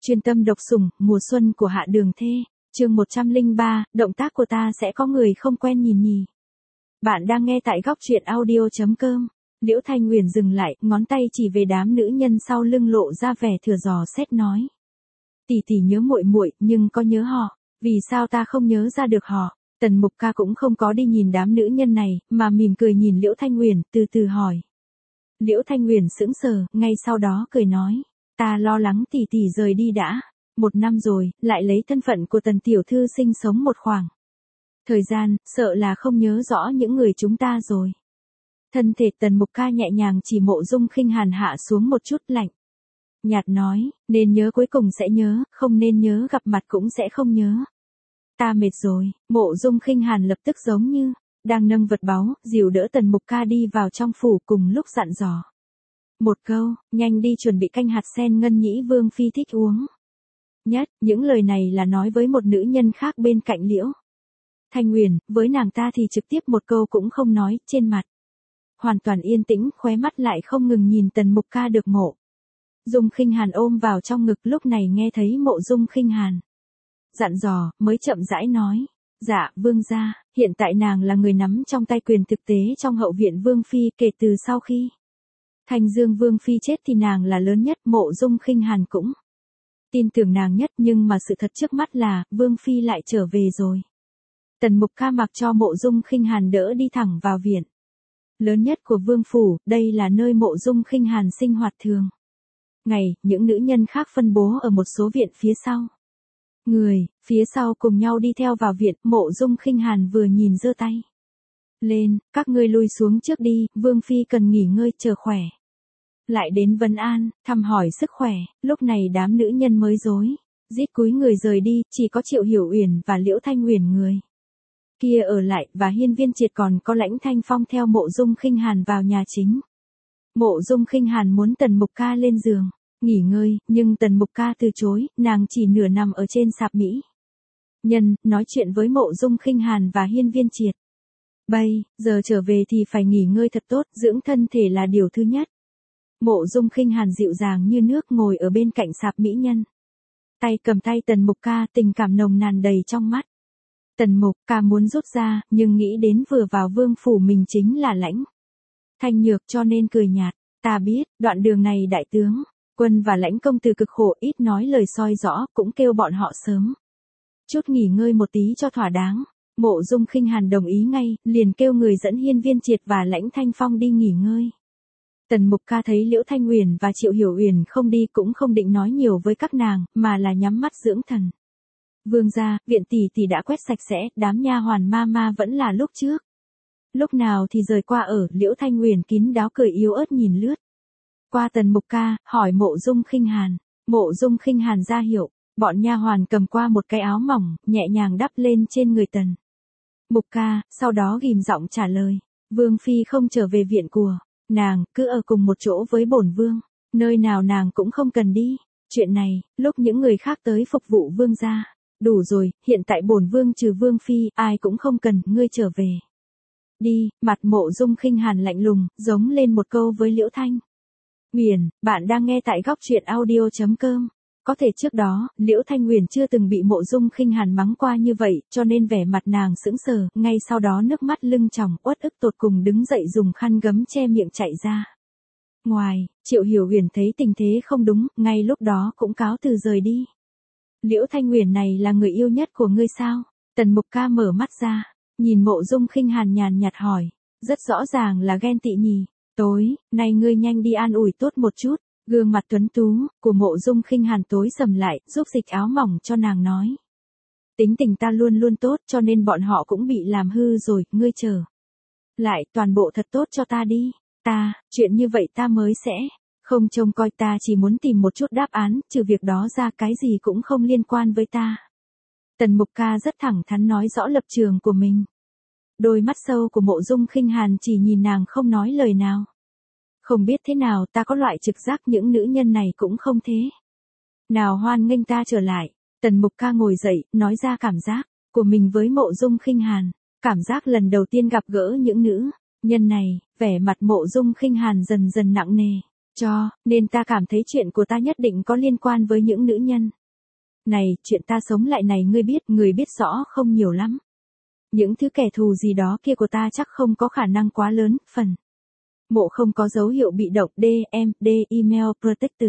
Chuyên tâm độc sủng, mùa xuân của Hạ Đường Thê, chương 103, động tác của ta sẽ có người không quen nhìn nhỉ. Bạn đang nghe tại góc truyện audio.com. Liễu Thanh Huyền dừng lại, ngón tay chỉ về đám nữ nhân sau lưng lộ ra vẻ thừa dò xét nói. Tỷ tỷ nhớ muội muội, nhưng có nhớ họ, vì sao ta không nhớ ra được họ? Tần Mục Ca cũng không có đi nhìn đám nữ nhân này, mà mỉm cười nhìn Liễu Thanh Huyền, từ từ hỏi. Liễu Thanh Huyền sững sờ, ngay sau đó cười nói. Ta lo lắng tỷ tỷ rời đi đã. 1 năm rồi, lại lấy thân phận của Tần tiểu thư sinh sống một khoảng thời gian, sợ là không nhớ rõ những người chúng ta rồi. Thân thể Tần Mục Ca nhẹ nhàng chỉ Mộ Dung Khinh Hàn hạ xuống một chút lạnh. Nhạt nói, nên nhớ cuối cùng sẽ nhớ, không nên nhớ gặp mặt cũng sẽ không nhớ. Ta mệt rồi, Mộ Dung Khinh Hàn lập tức giống như đang nâng vật báu, dìu đỡ Tần Mục Ca đi vào trong phủ cùng lúc dặn dò. Một câu, nhanh đi chuẩn bị canh hạt sen ngân nhĩ vương phi thích uống. Nhất, những lời này là nói với một nữ nhân khác bên cạnh Liễu Thanh Huyền, với nàng ta thì trực tiếp một câu cũng không nói, trên mặt hoàn toàn yên tĩnh, khóe mắt lại không ngừng nhìn Tần Mục Ca được Mộ Dung Khinh Hàn ôm vào trong ngực, lúc này nghe thấy Mộ Dung Khinh Hàn dặn dò, mới chậm rãi nói. Dạ, vương gia, hiện tại nàng là người nắm trong tay quyền thực tế trong hậu viện vương phi, kể từ sau khi Thanh Dương vương phi chết thì nàng là lớn nhất. Mộ Dung Khinh Hàn cũng tin tưởng nàng nhất, nhưng mà sự thật trước mắt là, vương phi lại trở về rồi. Tần Mục Ca mặc cho Mộ Dung Khinh Hàn đỡ đi thẳng vào viện lớn nhất của vương phủ, đây là nơi Mộ Dung Khinh Hàn sinh hoạt thường ngày, những nữ nhân khác phân bố ở một số viện phía sau. Người phía sau cùng nhau đi theo vào viện. Mộ Dung Khinh Hàn vừa nhìn giơ tay lên, các ngươi lui xuống trước đi, vương phi cần nghỉ ngơi chờ khỏe lại đến vấn an, thăm hỏi sức khỏe. Lúc này đám nữ nhân mới rối rít cúi người rời đi, chỉ có Triệu Hiểu Uyển và Liễu Thanh Huyền người kia ở lại, và Hiên Viên Triệt còn có Lãnh Thanh Phong theo Mộ Dung Khinh Hàn vào nhà chính. Mộ Dung Khinh Hàn muốn Tần Mục Ca lên giường nghỉ ngơi, nhưng Tần Mục Ca từ chối, nàng chỉ nửa nằm ở trên sạp mỹ nhân, nói chuyện với Mộ Dung Khinh Hàn và Hiên Viên Triệt. Bây giờ trở về thì phải nghỉ ngơi thật tốt, dưỡng thân thể là điều thứ nhất. Mộ Dung Khinh Hàn dịu dàng như nước ngồi ở bên cạnh sạp mỹ nhân, tay cầm tay Tần Mục Ca, tình cảm nồng nàn đầy trong mắt. Tần Mục Ca muốn rút ra, nhưng nghĩ đến vừa vào vương phủ mình chính là Lãnh Thanh Nhược, cho nên cười nhạt. Ta biết, đoạn đường này đại tướng quân và Lãnh công tử cực khổ, ít nói lời soi rõ, cũng kêu bọn họ sớm chút nghỉ ngơi một tí cho thỏa đáng. Mộ Dung Khinh Hàn đồng ý ngay, liền kêu người dẫn Hiên Viên Triệt và Lãnh Thanh Phong đi nghỉ ngơi. Tần Mục Ca thấy Liễu Thanh Huyền và Triệu Hiểu Uyển không đi cũng không định nói nhiều với các nàng, mà là nhắm mắt dưỡng thần. Vương gia, viện tỷ tỷ đã quét sạch sẽ, đám nha hoàn ma ma vẫn là lúc trước. Lúc nào thì rời qua ở. Liễu Thanh Huyền kín đáo cười yếu ớt nhìn lướt qua Tần Mục Ca, hỏi Mộ Dung Khinh Hàn. Mộ Dung Khinh Hàn ra hiệu, bọn nha hoàn cầm qua một cái áo mỏng, nhẹ nhàng đắp lên trên người Tần Mục Ca, sau đó ghim giọng trả lời. Vương phi không trở về viện của nàng, cứ ở cùng một chỗ với bổn vương, nơi nào nàng cũng không cần đi. Chuyện này, lúc những người khác tới phục vụ vương gia, đủ rồi, hiện tại bổn vương trừ vương phi, ai cũng không cần, ngươi trở về đi. Mặt Mộ Dung Khinh Hàn lạnh lùng, giống lên một câu với Liễu Thanh Huyền. Bạn đang nghe tại góc truyện audio.com. Có thể trước đó, Liễu Thanh Huyền chưa từng bị Mộ Dung Khinh Hàn mắng qua như vậy, cho nên vẻ mặt nàng sững sờ, ngay sau đó nước mắt lưng tròng, uất ức tột cùng đứng dậy dùng khăn gấm che miệng chạy ra ngoài. Triệu Hiểu Uyển thấy tình thế không đúng, ngay lúc đó cũng cáo từ rời đi. Liễu Thanh Huyền này là người yêu nhất của ngươi sao? Tần Mục Ca mở mắt ra, nhìn Mộ Dung Khinh Hàn nhàn nhạt hỏi. Rất rõ ràng là ghen tị nhỉ. Tối nay ngươi nhanh đi an ủi tốt một chút. Gương mặt tuấn tú của Mộ Dung Khinh Hàn tối sầm lại, giúp dịch áo mỏng cho nàng nói. Tính tình ta luôn luôn tốt, cho nên bọn họ cũng bị làm hư rồi, ngươi chờ lại toàn bộ thật tốt cho ta đi. Ta, chuyện như vậy ta mới sẽ không trông coi, ta chỉ muốn tìm một chút đáp án, trừ việc đó ra cái gì cũng không liên quan với ta. Tần Mục Ca rất thẳng thắn nói rõ lập trường của mình. Đôi mắt sâu của Mộ Dung Khinh Hàn chỉ nhìn nàng không nói lời nào. Không biết thế nào, ta có loại trực giác những nữ nhân này cũng không thế nào hoan nghênh ta trở lại. Tần Mục Ca ngồi dậy, nói ra cảm giác của mình với Mộ Dung Khinh Hàn. Cảm giác lần đầu tiên gặp gỡ những nữ nhân này, vẻ mặt Mộ Dung Khinh Hàn dần dần nặng nề. Nên ta cảm thấy chuyện của ta nhất định có liên quan với những nữ nhân. Này, chuyện ta sống lại này ngươi biết, người biết rõ không nhiều lắm. Những thứ kẻ thù gì đó kia của ta chắc không có khả năng quá lớn, phần. Mộ không có dấu hiệu bị động, email protected.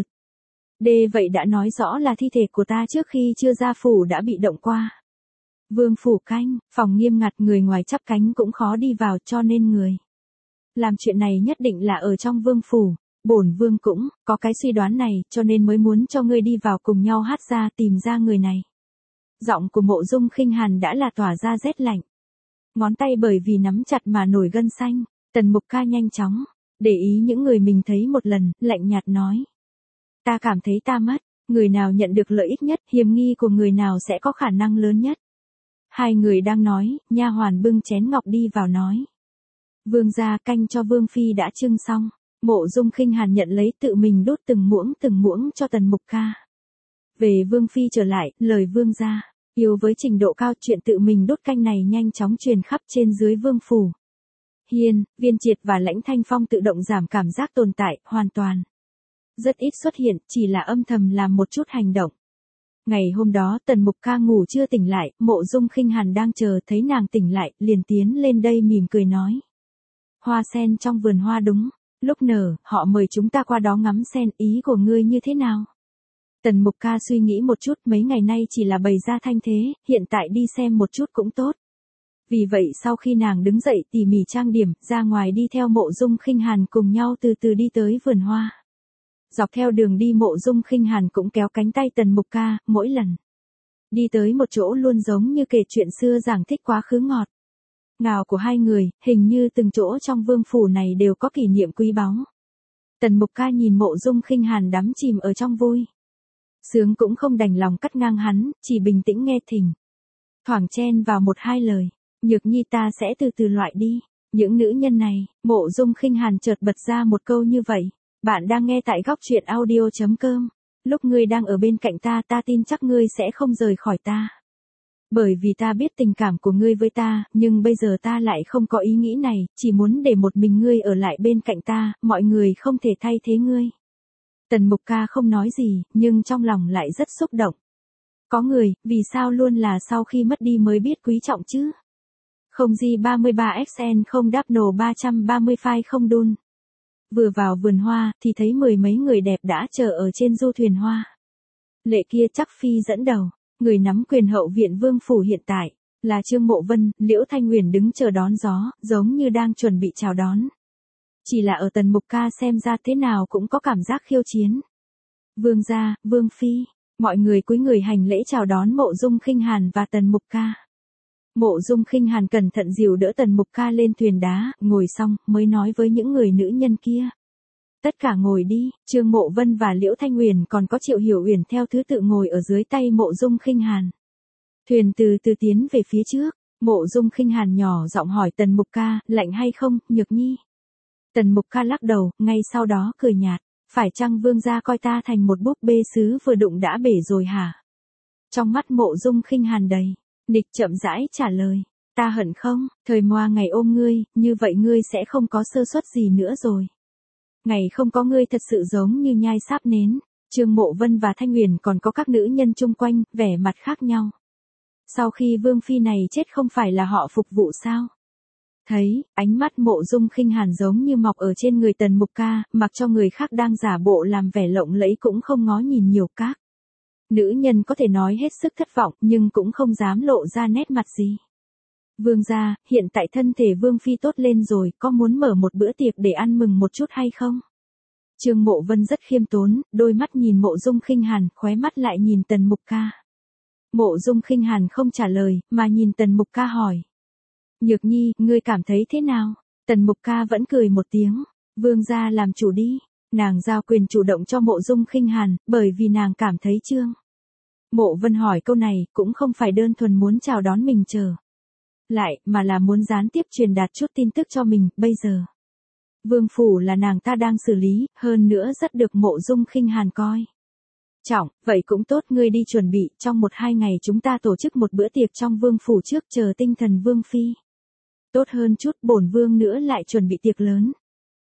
Vậy đã nói rõ là thi thể của ta trước khi chưa ra phủ đã bị động qua. Vương phủ canh, phòng nghiêm ngặt, người ngoài chắp cánh cũng khó đi vào, cho nên người làm chuyện này nhất định là ở trong vương phủ. Bổn vương cũng có cái suy đoán này, cho nên mới muốn cho ngươi đi vào cùng nhau hát ra tìm ra người này. Giọng của Mộ Dung Khinh Hàn đã là tỏa ra rét lạnh. Ngón tay bởi vì nắm chặt mà nổi gân xanh. Tần Mục Ca nhanh chóng để ý những người mình thấy một lần, lạnh nhạt nói: ta cảm thấy ta mất, người nào nhận được lợi ích nhất, hiểm nghi của người nào sẽ có khả năng lớn nhất. Hai người đang nói, nha hoàn bưng chén ngọc đi vào nói: vương gia, canh cho vương phi đã trưng xong. Mộ Dung Khinh Hàn nhận lấy, tự mình đốt từng muỗng cho Tần Mục Ca. Về vương phi trở lại, lời vương gia yêu với trình độ cao, chuyện tự mình đốt canh này nhanh chóng truyền khắp trên dưới vương phủ. Hiên, Viên Triệt và Lãnh Thanh Phong tự động giảm cảm giác tồn tại, hoàn toàn rất ít xuất hiện, chỉ là âm thầm làm một chút hành động. Ngày hôm đó Tần Mục Ca ngủ chưa tỉnh lại, Mộ Dung Khinh Hàn đang chờ, thấy nàng tỉnh lại, liền tiến lên đây mỉm cười nói: hoa sen trong vườn hoa đúng lúc nở, họ mời chúng ta qua đó ngắm sen, ý của ngươi như thế nào? Tần Mục Ca suy nghĩ một chút, mấy ngày nay chỉ là bày ra thanh thế, hiện tại đi xem một chút cũng tốt. Vì vậy sau khi nàng đứng dậy tỉ mỉ trang điểm, ra ngoài đi theo Mộ Dung Khinh Hàn cùng nhau từ từ đi tới vườn hoa. Dọc theo đường đi Mộ Dung Khinh Hàn cũng kéo cánh tay Tần Mục Ca, mỗi lần đi tới một chỗ luôn giống như kể chuyện xưa giảng thích quá khứ ngọt ngào của hai người, hình như từng chỗ trong vương phủ này đều có kỷ niệm quý báu. Tần Mục Ca nhìn Mộ Dung Khinh Hàn đắm chìm ở trong vui sướng cũng không đành lòng cắt ngang hắn, chỉ bình tĩnh nghe thỉnh thoảng chen vào một hai lời: Nhược Nhi, ta sẽ từ từ loại đi những nữ nhân này. Mộ Dung Khinh Hàn chợt bật ra một câu như vậy. Bạn đang nghe tại góc truyện audio.com. Lúc ngươi đang ở bên cạnh ta, ta tin chắc ngươi sẽ không rời khỏi ta. Bởi vì ta biết tình cảm của ngươi với ta, nhưng bây giờ ta lại không có ý nghĩ này, chỉ muốn để một mình ngươi ở lại bên cạnh ta, mọi người không thể thay thế ngươi. Tần Mục Ca không nói gì, nhưng trong lòng lại rất xúc động. Có người, vì sao luôn là sau khi mất đi mới biết quý trọng chứ? Không G33XN không đáp nổ 330 file không đun. Vừa vào vườn hoa, thì thấy mười mấy người đẹp đã chờ ở trên du thuyền hoa. Lệ kia chắc phi dẫn đầu, người nắm quyền hậu viện vương phủ hiện tại là Trương Mộ Vân, Liễu Thanh Huyền đứng chờ đón gió, giống như đang chuẩn bị chào đón. Chỉ là ở Tần Mục Ca xem ra thế nào cũng có cảm giác khiêu chiến. Vương gia, vương phi, mọi người cúi người hành lễ chào đón Mộ Dung Khinh Hàn và Tần Mục Ca. Mộ Dung Khinh Hàn cẩn thận dìu đỡ Tần Mục Ca lên thuyền đá, ngồi xong mới nói với những người nữ nhân kia: tất cả ngồi đi. Trương Mộ Vân và Liễu Thanh Huyền còn có Triệu Hiểu Uyển theo thứ tự ngồi ở dưới tay Mộ Dung Khinh Hàn. Thuyền từ từ tiến về phía trước. Mộ Dung Khinh Hàn nhỏ giọng hỏi Tần Mục Ca: lạnh hay không, Nhược Nhi? Tần Mục Ca lắc đầu, ngay sau đó cười nhạt: phải chăng vương gia coi ta thành một búp bê sứ vừa đụng đã bể rồi hả? Trong mắt Mộ Dung Khinh Hàn đầy nịch, chậm rãi trả lời: ta hận không, thời moa ngày ôm ngươi, như vậy ngươi sẽ không có sơ suất gì nữa rồi. Ngày không có ngươi thật sự giống như nhai sáp nến. Trương Mộ Vân và Thanh Huyền còn có các nữ nhân chung quanh, vẻ mặt khác nhau. Sau khi vương phi này chết không phải là họ phục vụ sao? Thấy, ánh mắt Mộ Dung Khinh Hàn giống như mọc ở trên người Tần Mục Ca, mặc cho người khác đang giả bộ làm vẻ lộng lẫy cũng không ngó nhìn nhiều các nữ nhân có thể nói hết sức thất vọng, nhưng cũng không dám lộ ra nét mặt gì. Vương gia, hiện tại thân thể vương phi tốt lên rồi, có muốn mở một bữa tiệc để ăn mừng một chút hay không? Trương Mộ Vân rất khiêm tốn, đôi mắt nhìn Mộ Dung Khinh Hàn, khóe mắt lại nhìn Tần Mục Ca. Mộ Dung Khinh Hàn không trả lời, mà nhìn Tần Mục Ca hỏi: Nhược Nhi, ngươi cảm thấy thế nào? Tần Mục Ca vẫn cười một tiếng: vương gia làm chủ đi. Nàng giao quyền chủ động cho Mộ Dung Khinh Hàn, bởi vì nàng cảm thấy Trương Mộ Vân hỏi câu này cũng không phải đơn thuần muốn chào đón mình trở lại, mà là muốn gián tiếp truyền đạt chút tin tức cho mình. Bây giờ vương phủ là nàng ta đang xử lý, hơn nữa rất được Mộ Dung Khinh Hàn coi trọng. Vậy cũng tốt, ngươi đi chuẩn bị, trong 1-2 ngày chúng ta tổ chức một bữa tiệc trong vương phủ trước, chờ tinh thần vương phi tốt hơn chút, bổn vương nữa lại chuẩn bị tiệc lớn.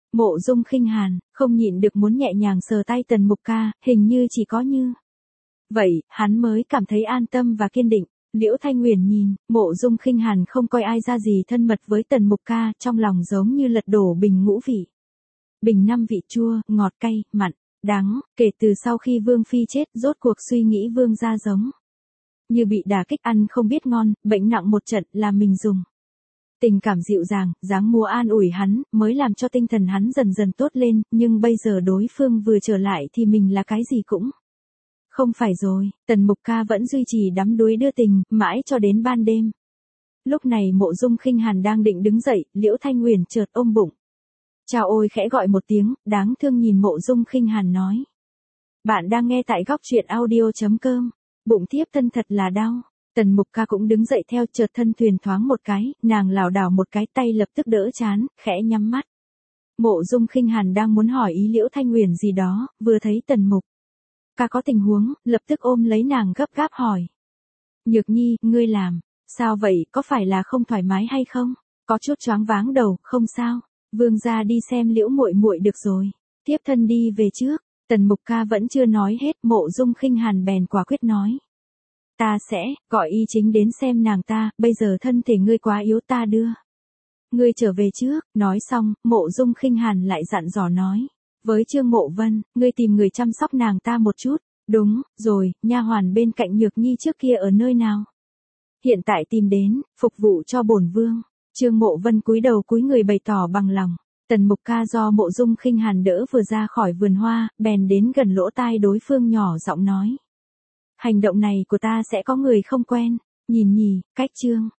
Mộ Dung Khinh Hàn, không nhịn được muốn nhẹ nhàng sờ tay Tần Mục Ca, hình như chỉ có như vậy, hắn mới cảm thấy an tâm và kiên định. Liễu Thanh Huyền nhìn, Mộ Dung Khinh Hàn không coi ai ra gì thân mật với Tần Mục Ca, trong lòng giống như lật đổ bình ngũ vị. Bình 5 vị chua, ngọt cay, mặn, đắng, kể từ sau khi Vương Phi chết, rốt cuộc suy nghĩ Vương gia giống như bị đả kích, ăn không biết ngon, bệnh nặng một trận, là mình dùng tình cảm dịu dàng, dáng múa an ủi hắn, mới làm cho tinh thần hắn dần dần tốt lên, nhưng bây giờ đối phương vừa trở lại thì mình là cái gì cũng không phải rồi. Tần Mục Ca vẫn duy trì đắm đuối đưa tình, mãi cho đến ban đêm. Lúc này Mộ Dung Khinh Hàn đang định đứng dậy, Liễu Thanh Huyền chợt ôm bụng. Chào ôi khẽ gọi một tiếng, đáng thương nhìn Mộ Dung Khinh Hàn nói. Bạn đang nghe tại góc truyện audio.com. Bụng thiếp thân thật là đau. Tần Mục Ca cũng đứng dậy theo, chợt thân thuyền thoáng một cái, nàng lảo đảo một cái, tay lập tức đỡ trán, khẽ nhắm mắt. Mộ Dung Khinh Hàn đang muốn hỏi ý Liễu Thanh Huyền gì đó, vừa thấy Tần Mục Ca có tình huống, lập tức ôm lấy nàng gấp gáp hỏi. Nhược Nhi, ngươi làm sao vậy, có phải là không thoải mái hay không? Có chút choáng váng đầu, không sao. Vương gia đi xem Liễu muội muội được rồi. Tiếp thân đi về trước. Tần Mục Ca vẫn chưa nói hết, Mộ Dung Khinh Hàn bèn quả quyết nói. Ta sẽ gọi y chính đến xem nàng ta, bây giờ thân thể ngươi quá yếu, ta đưa ngươi trở về trước. Nói xong, Mộ Dung Khinh Hàn lại dặn dò nói. Với Trương Mộ Vân, ngươi tìm người chăm sóc nàng ta một chút. Đúng rồi, nha hoàn bên cạnh Nhược Nhi trước kia ở nơi nào? Hiện tại tìm đến, phục vụ cho bổn vương. Trương Mộ Vân cúi đầu cúi người bày tỏ bằng lòng. Tần Mục Ca do Mộ Dung Khinh Hàn đỡ vừa ra khỏi vườn hoa, bèn đến gần lỗ tai đối phương nhỏ giọng nói. Hành động này của ta sẽ có người không quen. Nhìn nhì, cách Trương